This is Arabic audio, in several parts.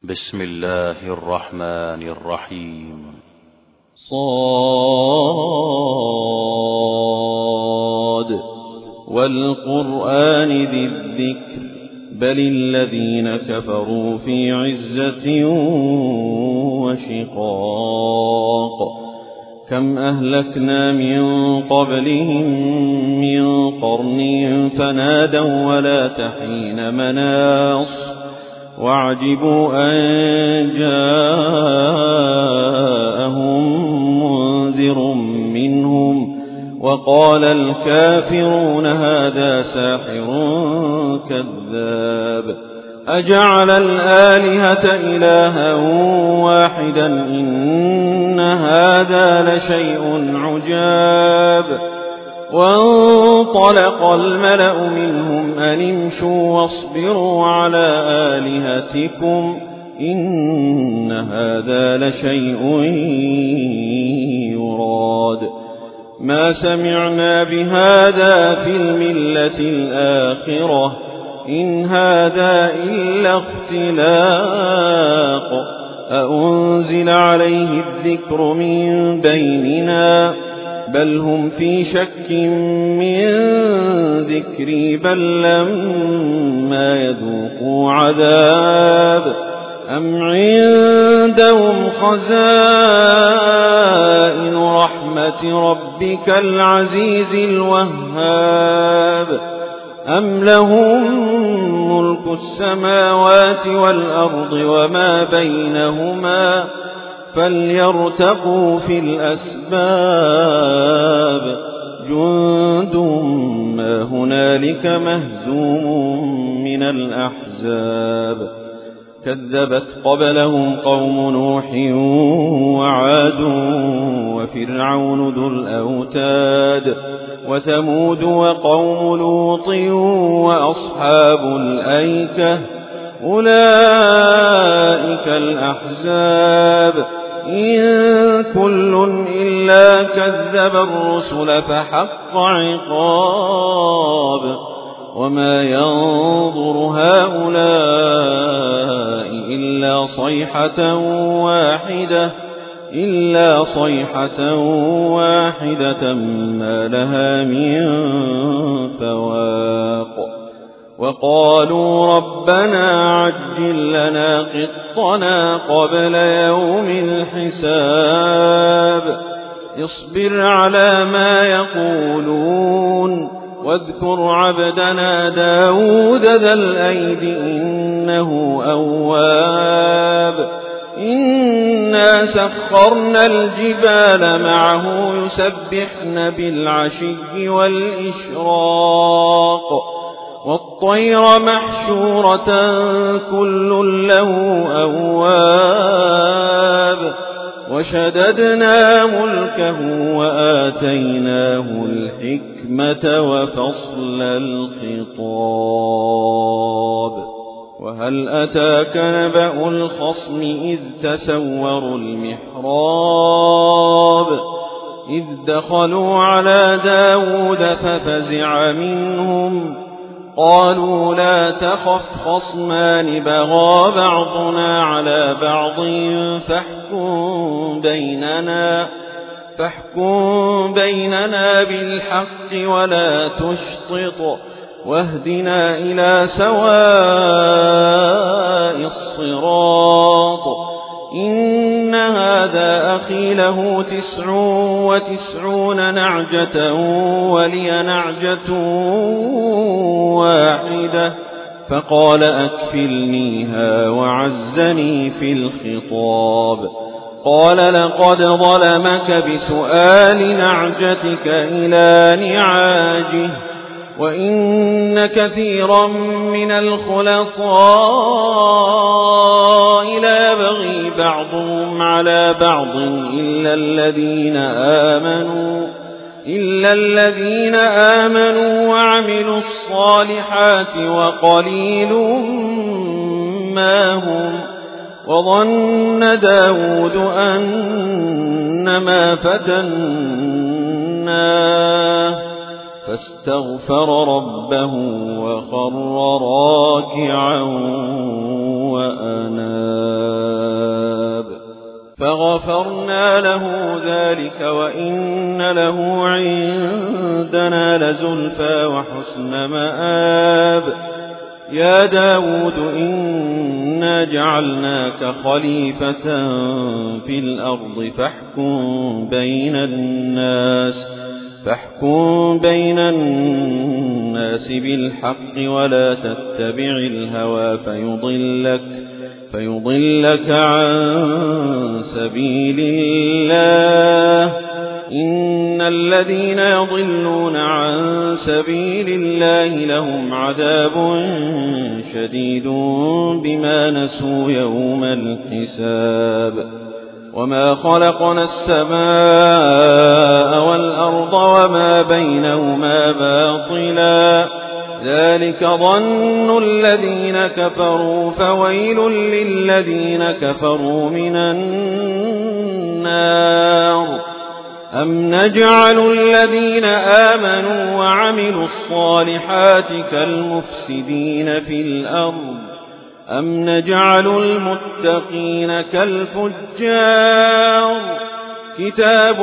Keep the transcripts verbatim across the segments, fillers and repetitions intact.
بسم الله الرحمن الرحيم. صاد والقرآن ذي الذكر بل الذين كفروا في عزة وشقاق. كم أهلكنا من قبلهم من قرن فنادوا ولا تحين مناص وعجبوا أن جاءهم منذر منهم وقال الكافرون هذا ساحر كذاب. أجعل الآلهة إلها واحدا إن هذا لشيء عجاب. وانطلق الملأ منهم أن امشوا واصبروا على آلهتكم إن هذا لشيء يراد. ما سمعنا بهذا في الملة الآخرة إن هذا إلا اختلاق. أأنزل عليه الذكر من بيننا بل هم في شك من ذكري بل لما يذوقوا عذاب. أم عندهم خزائن رحمة ربك العزيز الوهاب أم لهم ملك السماوات والأرض وما بينهما فليرتقوا في الأسباب. جند ما هنالك مهزوم من الأحزاب. كذبت قبلهم قوم نوح وعاد وفرعون ذو الأوتاد وثمود وقوم لوط وأصحاب الأيكة أولئك الأحزاب. إن كل إلا كذب الرسل فحق عقاب. وما ينظر هؤلاء إلا صيحة واحدة إلا صيحة واحدة ما لها من فواق. وقالوا ربنا عجل لنا قطنا قبل يوم الحساب. اصبر على ما يقولون واذكر عبدنا داود ذا الأيد إنه أواب. إنا سخرنا الجبال معه يسبحن بالعشي والإشراق والطير محشورة كل له أواب. وشددنا ملكه وآتيناه الحكمة وفصل الخطاب. وهل أتاك نبأ الخصم إذ تسوروا المحراب إذ دخلوا على داود ففزع منهم قالوا لا تخف خصمان بغى بعضنا على بعض فاحكم بيننا فاحكم بيننا بالحق ولا تشطط واهدنا إلى سواء الصراط. إن هذا أخي له تسع وتسعون نعجة ولي نعجة واحدة فقال أكفلنيها وعزني في الخطاب. قال لقد ظلمك بسؤال نعجتك إلى نعاجه وإن كثيرا من الخلطاء ليبغي بعضهم على بعض إلا الذين آمنوا إلا الذين آمنوا وعملوا الصالحات وقليل ما هم. وظن داود أنما فتناه فاستغفر ربه وخر راكعا وأناب. فغفرنا له ذلك وإن له عندنا لزلفى وحسن مآب. يا داود إنا جعلناك خليفة في الأرض فاحكم بين الناس فاحكم بين الناس بالحق ولا تتبع الهوى فيضلك فيضلك عن سبيل الله. إن الذين يضلون عن سبيل الله لهم عذاب شديد بما نسوا يوم الحساب. وما خلقنا السماء والأرض وما بينهما باطلا ذلك ظن الذين كفروا فويل للذين كفروا من النار. أم نجعل الذين آمنوا وعملوا الصالحات كالمفسدين في الأرض أم نجعل المتقين كالفجار. كتاب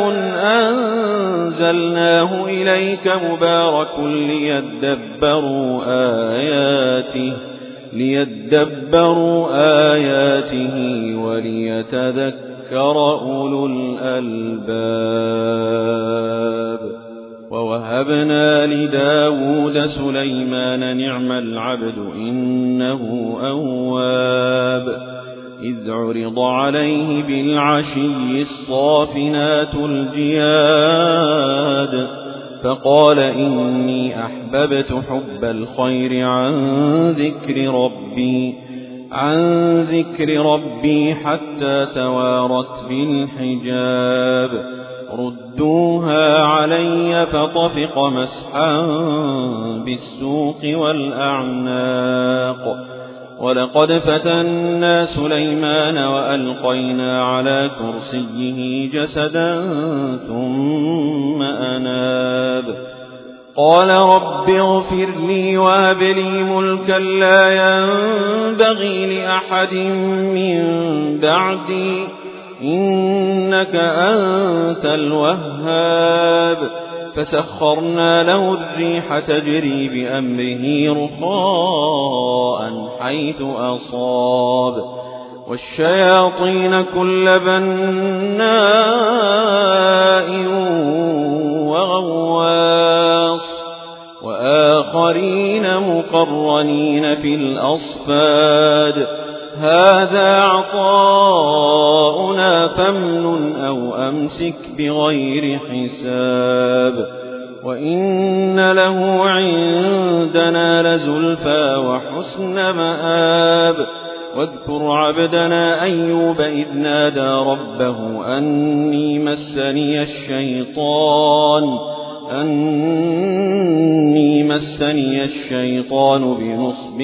أنزلناه إليك مبارك ليدبروا آياته ليدبروا آياته وليتذكر أولو الألباب. ووهبنا لداود سليمان نعم العبد إنه أواب. إذ عرض عليه بالعشي الصافنات الجياد فقال إني أحببت حب الخير عن ذكر ربي عن ذكر ربي حتى توارت بالحجاب. ردوها علي فطفق مسحا بالسوق والأعناق. ولقد فتنا سليمان وألقينا على كرسيه جسدا ثم أناب. قال رب اغفر لي وهب لي ملكا لا ينبغي لأحد من بعدي إنك أنت الوهاب. فسخرنا له الريح تجري بأمره رخاء حيث أصاب والشياطين كل بناء وغواص وآخرين مقرنين في الأصفاد. هذا عطاؤنا فامنن أو أمسك بغير حساب. وإن له عندنا لزلفى وحسن مآب. واذكر عبدنا أيوب إذ نادى ربه أني مسني الشيطان أني مسني الشيطان بنصب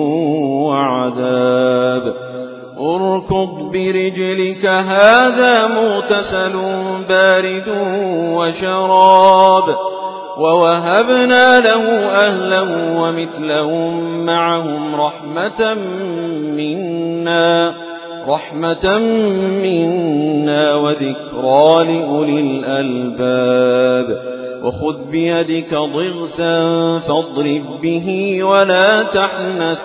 وعذاب. اركض برجلك هذا مغتسل بارد وشراب. ووهبنا له أهله ومثلهم معهم رحمة منا رحمة منا وذكرى لأولي الألباب. وخذ بيدك ضغثا فاضرب به ولا تحنث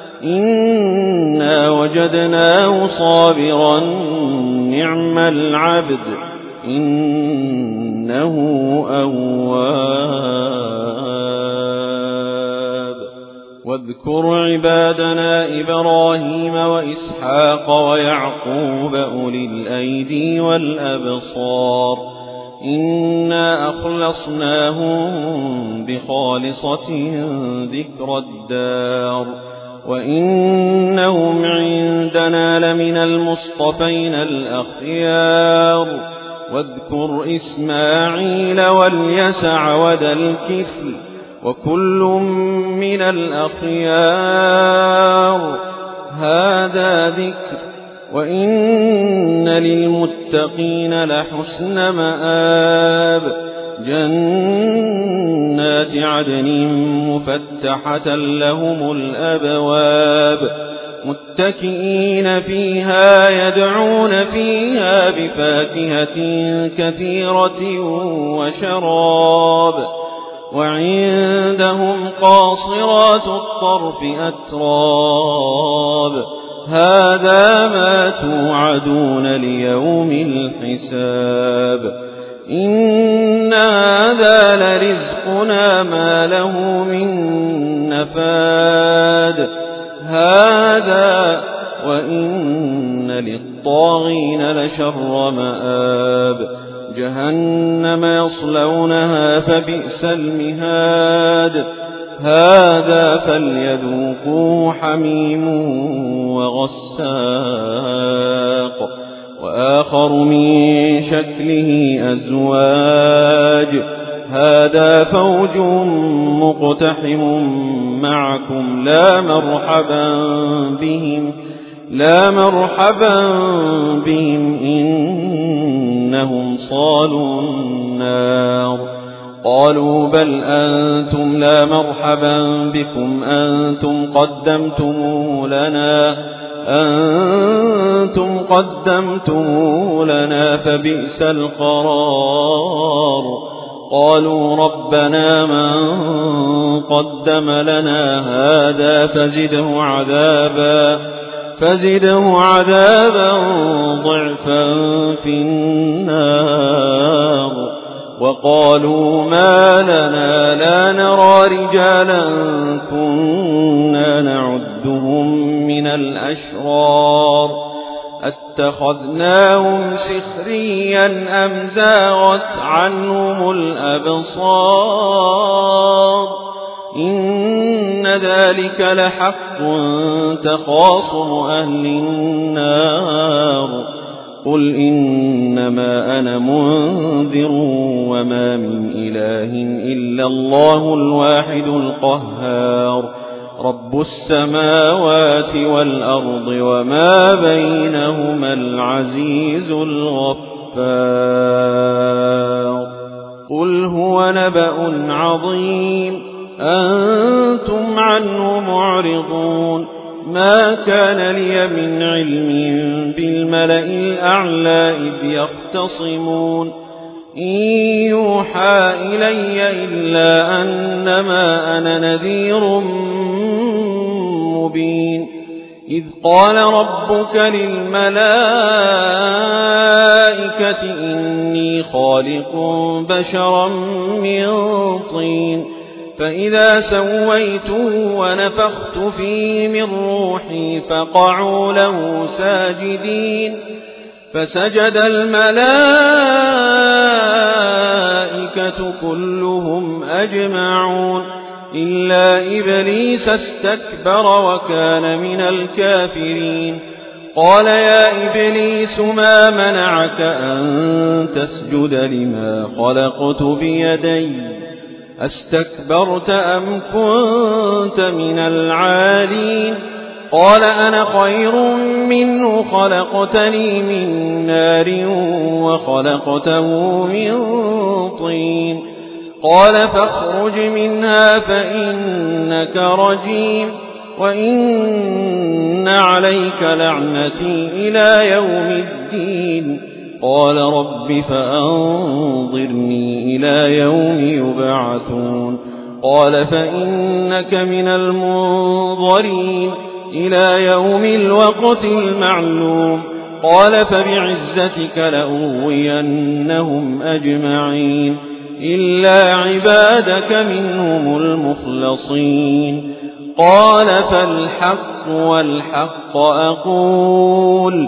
إنا وجدناه صابرا نعم العبد إنه أواب. واذكر عبادنا إبراهيم وإسحاق ويعقوب أولي الأيدي والأبصار إنا أخلصناهم بخالصة ذكر الدار وإنهم عندنا لمن المصطفين الأخيار. واذكر إسماعيل واليسع وذا الكفل وكل من الأخيار. هذا ذكر وإن للمتقين لحسن مآب. جنات عدن مفتحة لهم الأبواب متكئين فيها يدعون فيها بفاكهة كثيرة وشراب وعندهم قاصرات الطرف أتراب هذا ما توعدون ليوم الحساب إن هذا لرزقنا ما له من نفاد هذا وإن للطاغين لشر مآب جهنم يصلونها فبئس المهاد هذا فليذوقوا حميم وغساق وآخر من شكله أزواج هذا فوج مقتحم معكم لا مرحبا بهم لا مرحبا بهم إنهم صالوا النار قالوا بل أنتم لا مرحبا بكم أنتم قدمتموه لنا أنتم قدمتموه لنا فبئس القرار قالوا ربنا من قدم لنا هذا فزده عذابا فزده عذابا ضعفا في النار وقالوا ما لنا لا نرى رجالا كنا نعدهم من الأشرار اتخذناهم سخريا أم زاغت عنهم الأبصار إن ذلك لحق تخاصم أهل النار قل إنما أنا منذر وما من إله إلا الله الواحد القهار رب السماوات والأرض وما بينهما العزيز الغفار قل هو نبأ عظيم أنتم عنه معرضون ما كان لي من علم بالملأ الأعلى إذ يختصمون إن يوحى إلي إلا أنما أنا نذير مبين إذ قال ربك للملائكة إني خالق بشرا من طين فإذا سويته ونفخت فيه من روحي فقعوا له ساجدين فسجد الملائكة كلهم أجمعون إلا إبليس استكبر وكان من الكافرين قال يا إبليس ما منعك أن تسجد لما خلقت بيدي أستكبرت أم كنت من العالين قال أنا خير منه خلقتني من نار وخلقته من طين قال فاخرج منها فإنك رجيم وإن عليك لعنتي إلى يوم الدين قال رب فأنظرني إلى يوم يبعثون قال فإنك من المنظرين إلى يوم الوقت المعلوم قال فبعزتك لأغوينهم أجمعين إلا عبادك منهم المخلصين قال فالحق والحق أقول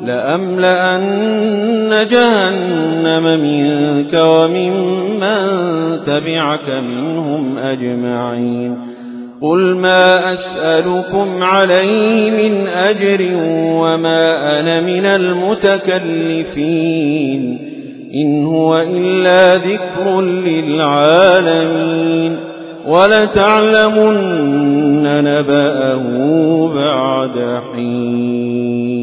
لأملأن جهنم منك وممن تبعك منهم أجمعين قل ما أسألكم عليه من أجر وما أنا من المتكلفين إن هو إلا ذكر للعالمين ولتعلمن نبأه بعد حين